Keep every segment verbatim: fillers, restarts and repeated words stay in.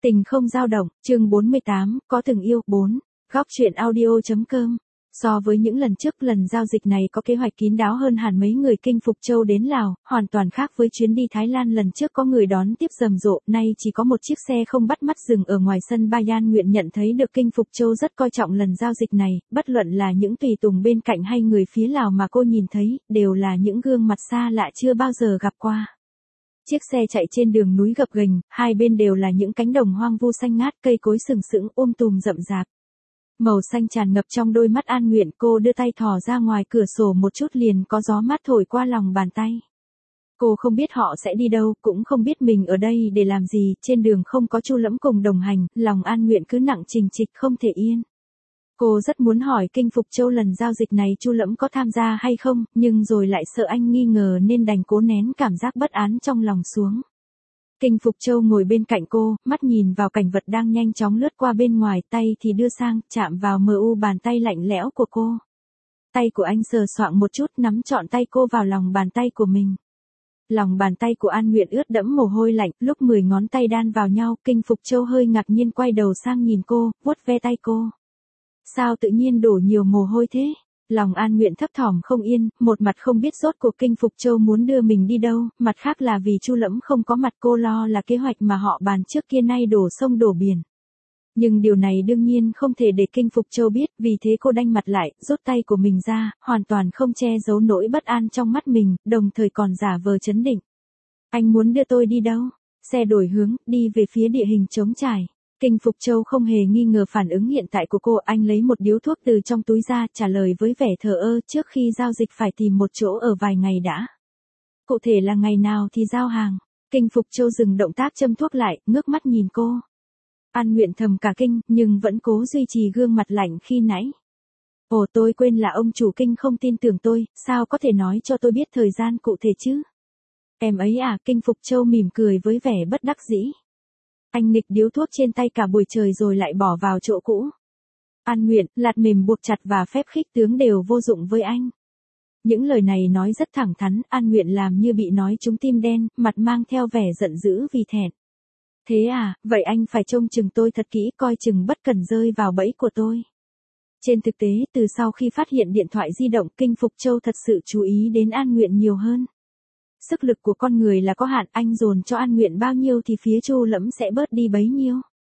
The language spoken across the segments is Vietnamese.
Tình không dao động, chương bốn mươi tám, có từng yêu, bốn. Góc truyện audio.com. So với những lần trước, lần giao dịch này có kế hoạch kín đáo hơn hẳn mấy người Kinh Phục Châu đến Lào, hoàn toàn khác với chuyến đi Thái Lan lần trước có người đón tiếp rầm rộ, nay chỉ có một chiếc xe không bắt mắt dừng ở ngoài sân Bayan Nguyện nhận thấy được Kinh Phục Châu rất coi trọng lần giao dịch này, bất luận là những tùy tùng bên cạnh hay người phía Lào mà cô nhìn thấy, đều là những gương mặt xa lạ chưa bao giờ gặp qua. Chiếc xe chạy trên đường núi gập ghềnh, hai bên đều là những cánh đồng hoang vu xanh ngát, cây cối sừng sững um tùm rậm rạp. Màu xanh tràn ngập trong đôi mắt An Nguyện, cô đưa tay thò ra ngoài cửa sổ một chút liền có gió mát thổi qua lòng bàn tay. Cô không biết họ sẽ đi đâu, cũng không biết mình ở đây để làm gì, trên đường không có Chu Lẫm cùng đồng hành, lòng An Nguyện cứ nặng trịch trịch không thể yên. Cô rất muốn hỏi Kinh Phục Châu lần giao dịch này Chu Lẫm có tham gia hay không, nhưng rồi lại sợ anh nghi ngờ nên đành cố nén cảm giác bất an trong lòng xuống. Kinh Phục Châu ngồi bên cạnh cô, mắt nhìn vào cảnh vật đang nhanh chóng lướt qua bên ngoài, tay thì đưa sang, chạm vào mờ u bàn tay lạnh lẽo của cô. Tay của anh sờ soạng một chút, nắm trọn tay cô vào lòng bàn tay của mình. Lòng bàn tay của An Nguyện ướt đẫm mồ hôi lạnh, lúc mười ngón tay đan vào nhau, Kinh Phục Châu hơi ngạc nhiên quay đầu sang nhìn cô, vuốt ve tay cô. Sao tự nhiên đổ nhiều mồ hôi thế? Lòng An Nguyện thấp thỏm không yên, một mặt không biết rốt cuộc Kinh Phục Châu muốn đưa mình đi đâu, mặt khác là vì Chu Lẫm không có mặt, cô lo là kế hoạch mà họ bàn trước kia nay đổ sông đổ biển. Nhưng điều này đương nhiên không thể để Kinh Phục Châu biết, vì thế cô đanh mặt lại, rút tay của mình ra, hoàn toàn không che giấu nỗi bất an trong mắt mình, đồng thời còn giả vờ trấn định. Anh muốn đưa tôi đi đâu? Xe đổi hướng, đi về phía địa hình trống trải. Kinh Phục Châu không hề nghi ngờ phản ứng hiện tại của cô, anh lấy một điếu thuốc từ trong túi ra, trả lời với vẻ thờ ơ, trước khi giao dịch phải tìm một chỗ ở vài ngày đã. Cụ thể là ngày nào thì giao hàng. Kinh Phục Châu dừng động tác châm thuốc lại, ngước mắt nhìn cô. An Nguyện thầm cả kinh, nhưng vẫn cố duy trì gương mặt lạnh khi nãy. Ồ, tôi quên là ông chủ Kinh không tin tưởng tôi, sao có thể nói cho tôi biết thời gian cụ thể chứ? Em ấy à? Kinh Phục Châu mỉm cười với vẻ bất đắc dĩ. Anh nghịch điếu thuốc trên tay cả buổi trời rồi lại bỏ vào chỗ cũ. An Nguyện, lạt mềm buộc chặt và phép khích tướng đều vô dụng với anh. Những lời này nói rất thẳng thắn, An Nguyện làm như bị nói trúng tim đen, mặt mang theo vẻ giận dữ vì thẹn. Thế à, vậy anh phải trông chừng tôi thật kỹ, coi chừng bất cẩn rơi vào bẫy của tôi. Trên thực tế, từ sau khi phát hiện điện thoại di động, Kinh Phục Châu thật sự chú ý đến An Nguyện nhiều hơn. Sức lực của con người là có hạn, anh dồn cho An Nguyện bao nhiêu thì phía Chu Lẫm sẽ bớt đi bấy nhiêu.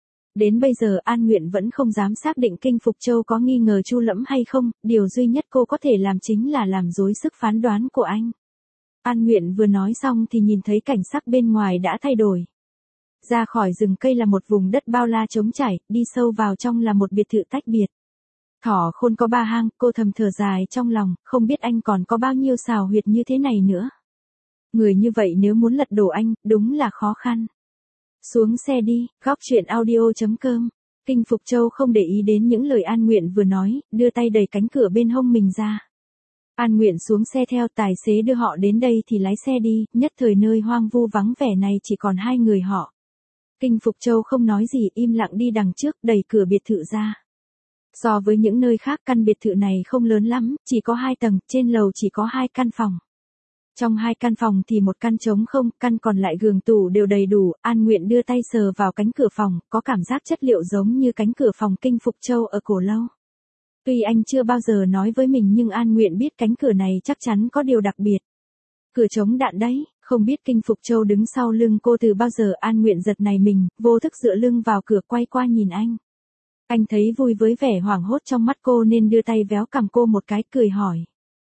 Đến bây giờ An Nguyện vẫn không dám xác định Kinh Phục Châu có nghi ngờ Chu Lẫm hay không, điều duy nhất cô có thể làm chính là làm dối sức phán đoán của anh. An Nguyện vừa nói xong thì nhìn thấy cảnh sắc bên ngoài đã thay đổi. Ra khỏi rừng cây là một vùng đất bao la trống trải, đi sâu vào trong là một biệt thự tách biệt. Thỏ khôn có ba hang, cô thầm thở dài trong lòng, không biết anh còn có bao nhiêu xào huyệt như thế này nữa. Người như vậy nếu muốn lật đổ anh, đúng là khó khăn. Xuống xe đi, góc truyện audio.com. Kinh Phục Châu không để ý đến những lời An Nguyện vừa nói, đưa tay đẩy cánh cửa bên hông mình ra. An Nguyện xuống xe theo tài xế đưa họ đến đây thì lái xe đi, nhất thời nơi hoang vu vắng vẻ này chỉ còn hai người họ. Kinh Phục Châu không nói gì, im lặng đi đằng trước, đẩy cửa biệt thự ra. So với những nơi khác, căn biệt thự này không lớn lắm, chỉ có hai tầng, trên lầu chỉ có hai căn phòng. Trong hai căn phòng thì một căn trống không, căn còn lại giường tủ đều đầy đủ, An Nguyện đưa tay sờ vào cánh cửa phòng, có cảm giác chất liệu giống như cánh cửa phòng Kinh Phục Châu ở Cổ Lâu. Tuy anh chưa bao giờ nói với mình nhưng An Nguyện biết cánh cửa này chắc chắn có điều đặc biệt. Cửa chống đạn đấy, không biết Kinh Phục Châu đứng sau lưng cô từ bao giờ, An Nguyện giật nảy mình, vô thức dựa lưng vào cửa quay qua nhìn anh. Anh thấy vui với vẻ hoảng hốt trong mắt cô nên đưa tay véo cằm cô một cái, cười hỏi.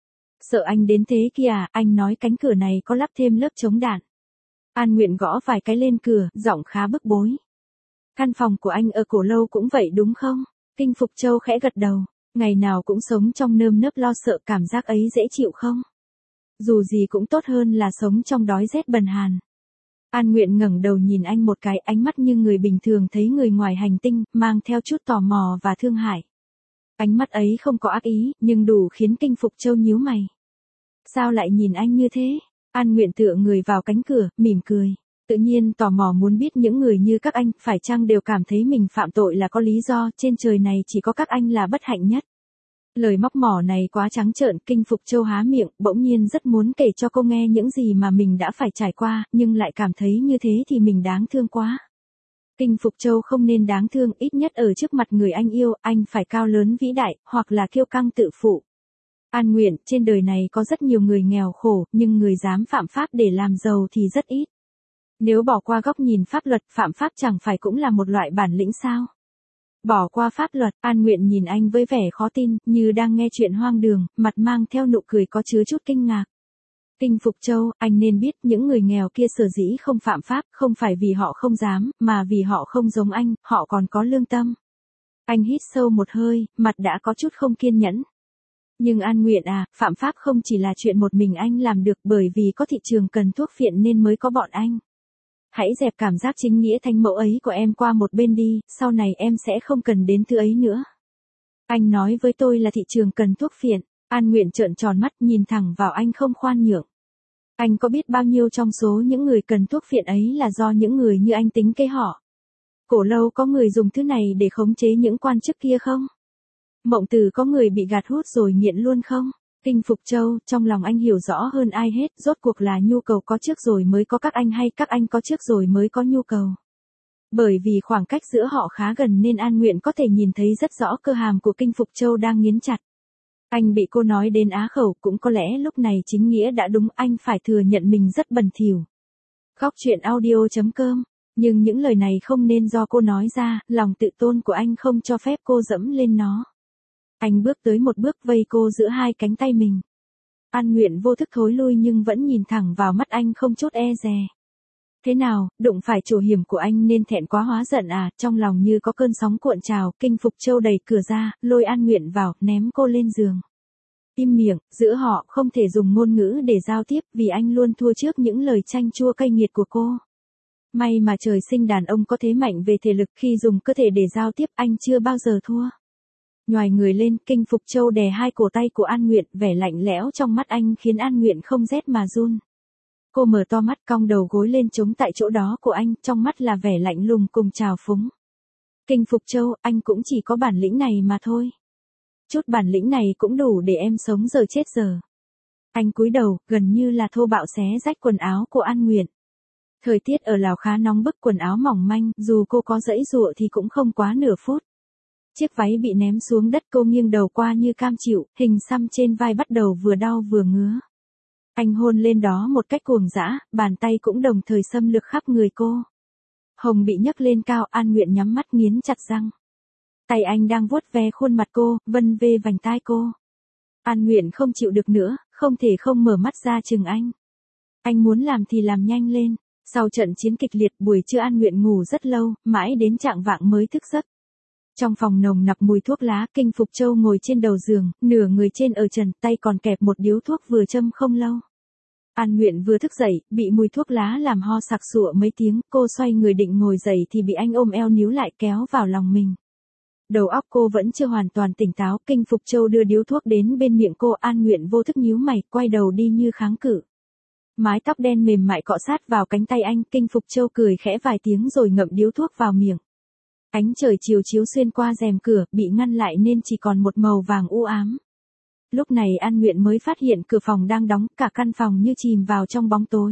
Sợ anh đến thế kia à, anh nói cánh cửa này có lắp thêm lớp chống đạn. An Nguyện gõ vài cái lên cửa, giọng khá bức bối. Căn phòng của anh ở Cổ Lâu cũng vậy đúng không? Kinh Phục Châu khẽ gật đầu, ngày nào cũng sống trong nơm nớp lo sợ, cảm giác ấy dễ chịu không? Dù gì cũng tốt hơn là sống trong đói rét bần hàn. An Nguyện ngẩng đầu nhìn anh một cái, ánh mắt như người bình thường thấy người ngoài hành tinh, mang theo chút tò mò và thương hại. Ánh mắt ấy không có ác ý, nhưng đủ khiến Kinh Phục Châu nhíu mày. Sao lại nhìn anh như thế? An Nguyện tựa người vào cánh cửa, mỉm cười. Tự nhiên tò mò muốn biết những người như các anh, phải chăng đều cảm thấy mình phạm tội là có lý do, trên trời này chỉ có các anh là bất hạnh nhất. Lời móc mỏ này quá trắng trợn, Kinh Phục Châu há miệng, bỗng nhiên rất muốn kể cho cô nghe những gì mà mình đã phải trải qua, nhưng lại cảm thấy như thế thì mình đáng thương quá. Kinh Phục Châu không nên đáng thương, ít nhất ở trước mặt người anh yêu, anh phải cao lớn vĩ đại, hoặc là kiêu căng tự phụ. An nguyện, trên đời này có rất nhiều người nghèo khổ, nhưng người dám phạm pháp để làm giàu thì rất ít. Nếu bỏ qua góc nhìn pháp luật, phạm pháp chẳng phải cũng là một loại bản lĩnh sao? Bỏ qua pháp luật, An Nguyện nhìn anh với vẻ khó tin, như đang nghe chuyện hoang đường, mặt mang theo nụ cười có chứa chút kinh ngạc. Kinh Phục Châu, anh nên biết những người nghèo kia sở dĩ không phạm pháp, không phải vì họ không dám, mà vì họ không giống anh, họ còn có lương tâm. Anh hít sâu một hơi, mặt đã có chút không kiên nhẫn. Nhưng An Nguyện à, phạm pháp không chỉ là chuyện một mình anh làm được, bởi vì có thị trường cần thuốc phiện nên mới có bọn anh. Hãy dẹp cảm giác chính nghĩa thánh mẫu ấy của em qua một bên đi, sau này em sẽ không cần đến thứ ấy nữa. Anh nói với tôi là thị trường cần thuốc phiện. An Nguyện trợn tròn mắt nhìn thẳng vào anh không khoan nhượng. Anh có biết bao nhiêu trong số những người cần thuốc phiện ấy là do những người như anh tính kế họ? Cổ lâu có người dùng thứ này để khống chế những quan chức kia không? Mộng Từ có người bị gạt hút rồi nghiện luôn không? Kinh Phục Châu, trong lòng anh hiểu rõ hơn ai hết, rốt cuộc là nhu cầu có trước rồi mới có các anh hay các anh có trước rồi mới có nhu cầu. Bởi vì khoảng cách giữa họ khá gần nên An Nguyện có thể nhìn thấy rất rõ cơ hàm của Kinh Phục Châu đang nghiến chặt. Anh bị cô nói đến á khẩu, cũng có lẽ lúc này chính nghĩa đã đúng, anh phải thừa nhận mình rất bẩn thỉu. Góc truyện audio chấm com, nhưng những lời này không nên do cô nói ra, lòng tự tôn của anh không cho phép cô dẫm lên nó. Anh bước tới một bước vây cô giữa hai cánh tay mình. An Nguyện vô thức thối lui nhưng vẫn nhìn thẳng vào mắt anh không chút e dè. Thế nào, đụng phải chỗ hiểm của anh nên thẹn quá hóa giận à? Trong lòng như có cơn sóng cuộn trào, Kinh Phục Châu đẩy cửa ra, lôi An Nguyện vào, ném cô lên giường. Im miệng, giữa họ không thể dùng ngôn ngữ để giao tiếp vì anh luôn thua trước những lời chanh chua cay nghiệt của cô. May mà trời sinh đàn ông có thế mạnh về thể lực, khi dùng cơ thể để giao tiếp anh chưa bao giờ thua. Nhoài người lên, Kinh Phục Châu đè hai cổ tay của An Nguyện, vẻ lạnh lẽo trong mắt anh khiến An Nguyện không rét mà run. Cô mở to mắt, cong đầu gối lên chống tại chỗ đó của anh, trong mắt là vẻ lạnh lùng cùng trào phúng. Kinh Phục Châu, anh cũng chỉ có bản lĩnh này mà thôi. Chút bản lĩnh này cũng đủ để em sống giờ chết giờ. Anh cúi đầu, gần như là thô bạo xé rách quần áo của An Nguyện. Thời tiết ở Lào khá nóng bức, quần áo mỏng manh, dù cô có giãy giụa thì cũng không quá nửa phút. Chiếc váy bị ném xuống đất, cô nghiêng đầu qua như cam chịu, hình xăm trên vai bắt đầu vừa đau vừa ngứa. Anh hôn lên đó một cách cuồng dã, bàn tay cũng đồng thời xâm lược khắp người cô. Hồng bị nhấc lên cao, An Nguyện nhắm mắt nghiến chặt răng. Tay anh đang vuốt ve khuôn mặt cô, vân vê vành tai cô. An Nguyện không chịu được nữa, không thể không mở mắt ra chừng anh. Anh muốn làm thì làm nhanh lên. Sau trận chiến kịch liệt, buổi trưa An Nguyện ngủ rất lâu, mãi đến chạng vạng mới thức giấc. Trong phòng nồng nặc mùi thuốc lá, Kinh Phục Châu ngồi trên đầu giường, nửa người trên ở trần, tay còn kẹp một điếu thuốc vừa châm không lâu. An Nguyện vừa thức dậy, bị mùi thuốc lá làm ho sặc sụa mấy tiếng, cô xoay người định ngồi dậy thì bị anh ôm eo níu lại kéo vào lòng mình. Đầu óc cô vẫn chưa hoàn toàn tỉnh táo, Kinh Phục Châu đưa điếu thuốc đến bên miệng cô, An Nguyện vô thức nhíu mày, quay đầu đi như kháng cự. Mái tóc đen mềm mại cọ sát vào cánh tay anh, Kinh Phục Châu cười khẽ vài tiếng rồi ngậm điếu thuốc vào miệng. Ánh trời chiều chiếu xuyên qua rèm cửa, bị ngăn lại nên chỉ còn một màu vàng u ám. Lúc này An Nguyện mới phát hiện cửa phòng đang đóng, cả căn phòng như chìm vào trong bóng tối.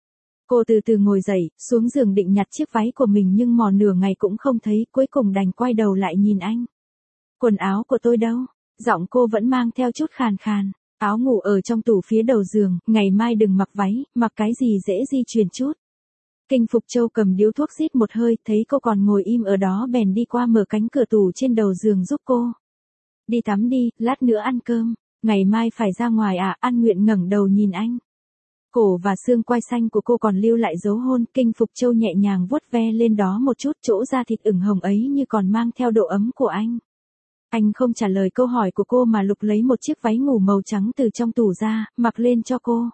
Cô từ từ ngồi dậy, xuống giường định nhặt chiếc váy của mình nhưng mò nửa ngày cũng không thấy, cuối cùng đành quay đầu lại nhìn anh. Quần áo của tôi đâu? Giọng cô vẫn mang theo chút khàn khàn. Áo ngủ ở trong tủ phía đầu giường, ngày mai đừng mặc váy, mặc cái gì dễ di chuyển chút. Kinh Phục Châu cầm điếu thuốc rít một hơi, thấy cô còn ngồi im ở đó bèn đi qua mở cánh cửa tủ trên đầu giường giúp cô. Đi tắm đi, lát nữa ăn cơm, ngày mai phải ra ngoài à? An Nguyện ngẩng đầu nhìn anh. Cổ và xương quai xanh của cô còn lưu lại dấu hôn, Kinh Phục Châu nhẹ nhàng vuốt ve lên đó một chút, chỗ da thịt ửng hồng ấy như còn mang theo độ ấm của anh. Anh không trả lời câu hỏi của cô mà lục lấy một chiếc váy ngủ màu trắng từ trong tủ ra, mặc lên cho cô.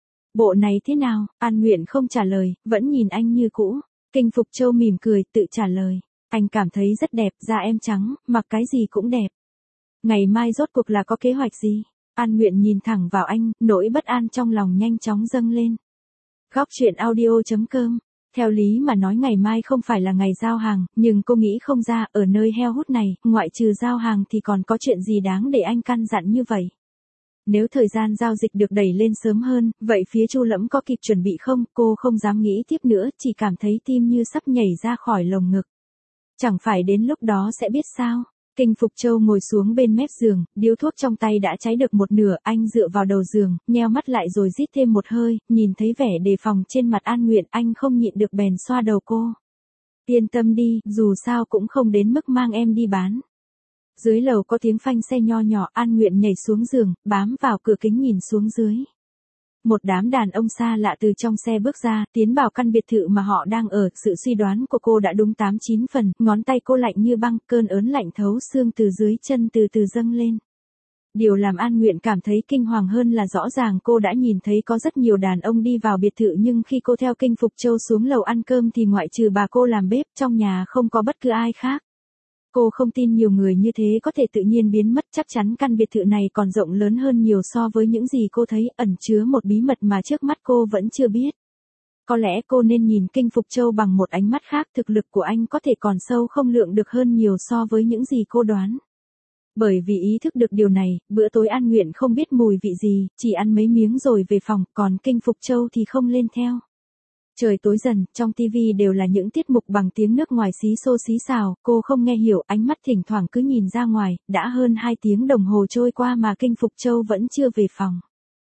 Bộ này thế nào? An Nguyện không trả lời, vẫn nhìn anh như cũ. Kinh Phục Châu mỉm cười, tự trả lời. Anh cảm thấy rất đẹp, da em trắng, mặc cái gì cũng đẹp. Ngày mai rốt cuộc là có kế hoạch gì? An Nguyện nhìn thẳng vào anh, nỗi bất an trong lòng nhanh chóng dâng lên. Góc truyện audio chấm com. Theo lý mà nói ngày mai không phải là ngày giao hàng, nhưng cô nghĩ không ra, ở nơi heo hút này, ngoại trừ giao hàng thì còn có chuyện gì đáng để anh căn dặn như vậy. Nếu thời gian giao dịch được đẩy lên sớm hơn, vậy phía Chu Lẫm có kịp chuẩn bị không? Cô không dám nghĩ tiếp nữa, chỉ cảm thấy tim như sắp nhảy ra khỏi lồng ngực. Chẳng phải đến lúc đó sẽ biết sao? Kinh Phục Châu ngồi xuống bên mép giường, điếu thuốc trong tay đã cháy được một nửa, anh dựa vào đầu giường, nheo mắt lại rồi rít thêm một hơi, nhìn thấy vẻ đề phòng trên mặt An Nguyện, anh không nhịn được bèn xoa đầu cô. Yên tâm đi, dù sao cũng không đến mức mang em đi bán. Dưới lầu có tiếng phanh xe nho nhỏ, An Nguyện nhảy xuống giường, bám vào cửa kính nhìn xuống dưới. Một đám đàn ông xa lạ từ trong xe bước ra, tiến vào căn biệt thự mà họ đang ở, sự suy đoán của cô đã đúng tám chín phần, ngón tay cô lạnh như băng, cơn ớn lạnh thấu xương từ dưới chân từ từ dâng lên. Điều làm An Nguyện cảm thấy kinh hoàng hơn là rõ ràng cô đã nhìn thấy có rất nhiều đàn ông đi vào biệt thự nhưng khi cô theo Kinh Phục Châu xuống lầu ăn cơm thì ngoại trừ bà cô làm bếp, trong nhà không có bất cứ ai khác. Cô không tin nhiều người như thế có thể tự nhiên biến mất, chắc chắn căn biệt thự này còn rộng lớn hơn nhiều so với những gì cô thấy, ẩn chứa một bí mật mà trước mắt cô vẫn chưa biết. Có lẽ cô nên nhìn Kinh Phục Châu bằng một ánh mắt khác, thực lực của anh có thể còn sâu không lượng được hơn nhiều so với những gì cô đoán. Bởi vì ý thức được điều này, bữa tối An Nguyện không biết mùi vị gì, chỉ ăn mấy miếng rồi về phòng, còn Kinh Phục Châu thì không lên theo. Trời tối dần, trong tivi đều là những tiết mục bằng tiếng nước ngoài xí xô xí xào, cô không nghe hiểu, ánh mắt thỉnh thoảng cứ nhìn ra ngoài, đã hơn hai tiếng đồng hồ trôi qua mà Kinh Phục Châu vẫn chưa về phòng.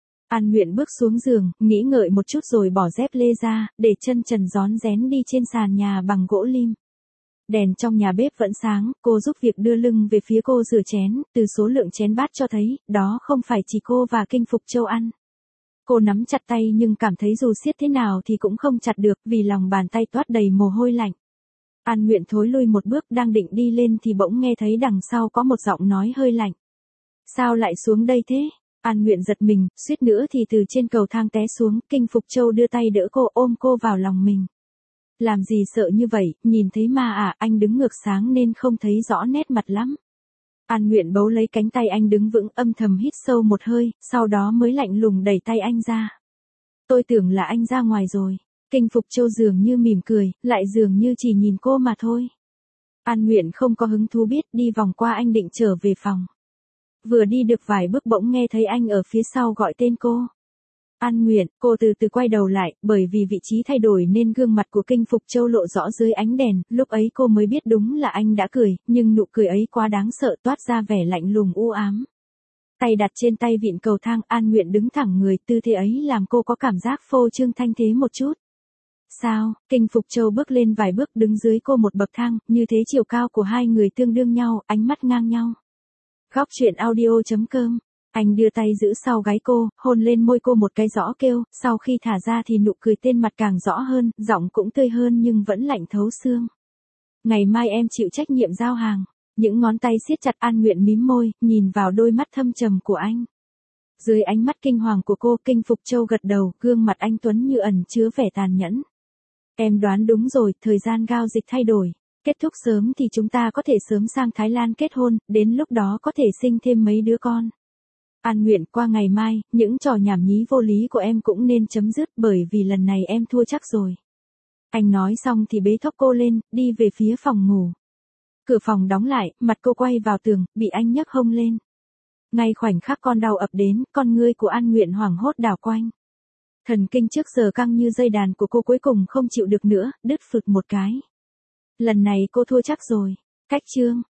An Nguyện bước xuống giường, nghĩ ngợi một chút rồi bỏ dép lê ra, để chân trần rón rén đi trên sàn nhà bằng gỗ lim. Đèn trong nhà bếp vẫn sáng, cô giúp việc đưa lưng về phía cô rửa chén, từ số lượng chén bát cho thấy, đó không phải chỉ cô và Kinh Phục Châu ăn. Cô nắm chặt tay nhưng cảm thấy dù siết thế nào thì cũng không chặt được vì lòng bàn tay toát đầy mồ hôi lạnh. An Nguyện thối lui một bước đang định đi lên thì bỗng nghe thấy đằng sau có một giọng nói hơi lạnh. Sao lại xuống đây thế? An Nguyện giật mình, suýt nữa thì từ trên cầu thang té xuống, Kinh Phục Châu đưa tay đỡ cô, ôm cô vào lòng mình. Làm gì sợ như vậy, nhìn thấy ma à, anh đứng ngược sáng nên không thấy rõ nét mặt lắm. An Nguyện bấu lấy cánh tay anh đứng vững, âm thầm hít sâu một hơi, sau đó mới lạnh lùng đẩy tay anh ra. Tôi tưởng là anh ra ngoài rồi. Kinh Phục Châu dường như mỉm cười, lại dường như chỉ nhìn cô mà thôi. An Nguyện không có hứng thú biết, đi vòng qua anh định trở về phòng. Vừa đi được vài bước bỗng nghe thấy anh ở phía sau gọi tên cô. An Nguyện, cô từ từ quay đầu lại, bởi vì vị trí thay đổi nên gương mặt của Kinh Phục Châu lộ rõ dưới ánh đèn, lúc ấy cô mới biết đúng là anh đã cười, nhưng nụ cười ấy quá đáng sợ, toát ra vẻ lạnh lùng u ám. Tay đặt trên tay vịn cầu thang, An Nguyện đứng thẳng người, tư thế ấy làm cô có cảm giác phô trương thanh thế một chút. Sao? Kinh Phục Châu bước lên vài bước, đứng dưới cô một bậc thang, như thế chiều cao của hai người tương đương nhau, ánh mắt ngang nhau. Góc truyện audio chấm com. Anh đưa tay giữ sau gáy cô, hôn lên môi cô một cái rõ kêu, sau khi thả ra thì nụ cười trên mặt càng rõ hơn, giọng cũng tươi hơn nhưng vẫn lạnh thấu xương. Ngày mai em chịu trách nhiệm giao hàng. Những ngón tay siết chặt, An Nguyện mím môi, nhìn vào đôi mắt thâm trầm của anh. Dưới ánh mắt kinh hoàng của cô, Kinh Phục Châu gật đầu, gương mặt anh tuấn như ẩn chứa vẻ tàn nhẫn. Em đoán đúng rồi, thời gian giao dịch thay đổi. Kết thúc sớm thì chúng ta có thể sớm sang Thái Lan kết hôn, đến lúc đó có thể sinh thêm mấy đứa con. An Nguyện, qua ngày mai, những trò nhảm nhí vô lý của em cũng nên chấm dứt, bởi vì lần này em thua chắc rồi. Anh nói xong thì bế thốc cô lên, đi về phía phòng ngủ. Cửa phòng đóng lại, mặt cô quay vào tường, bị anh nhấc hông lên. Ngay khoảnh khắc con đau ập đến, con ngươi của An Nguyện hoảng hốt đảo quanh. Thần kinh trước giờ căng như dây đàn của cô cuối cùng không chịu được nữa, đứt phực một cái. Lần này cô thua chắc rồi. Cách chương.